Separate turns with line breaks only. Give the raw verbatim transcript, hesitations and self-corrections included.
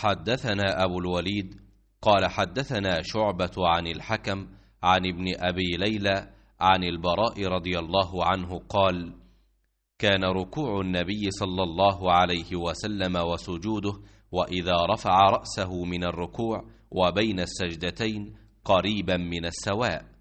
حدثنا أبو الوليد قال حدثنا شعبة عن الحكم عن ابن أبي ليلى عن البراء رضي الله عنه قال: كان ركوع النبي صلى الله عليه وسلم وسجوده وإذا رفع رأسه من الركوع وبين السجدتين قريبا من السواء،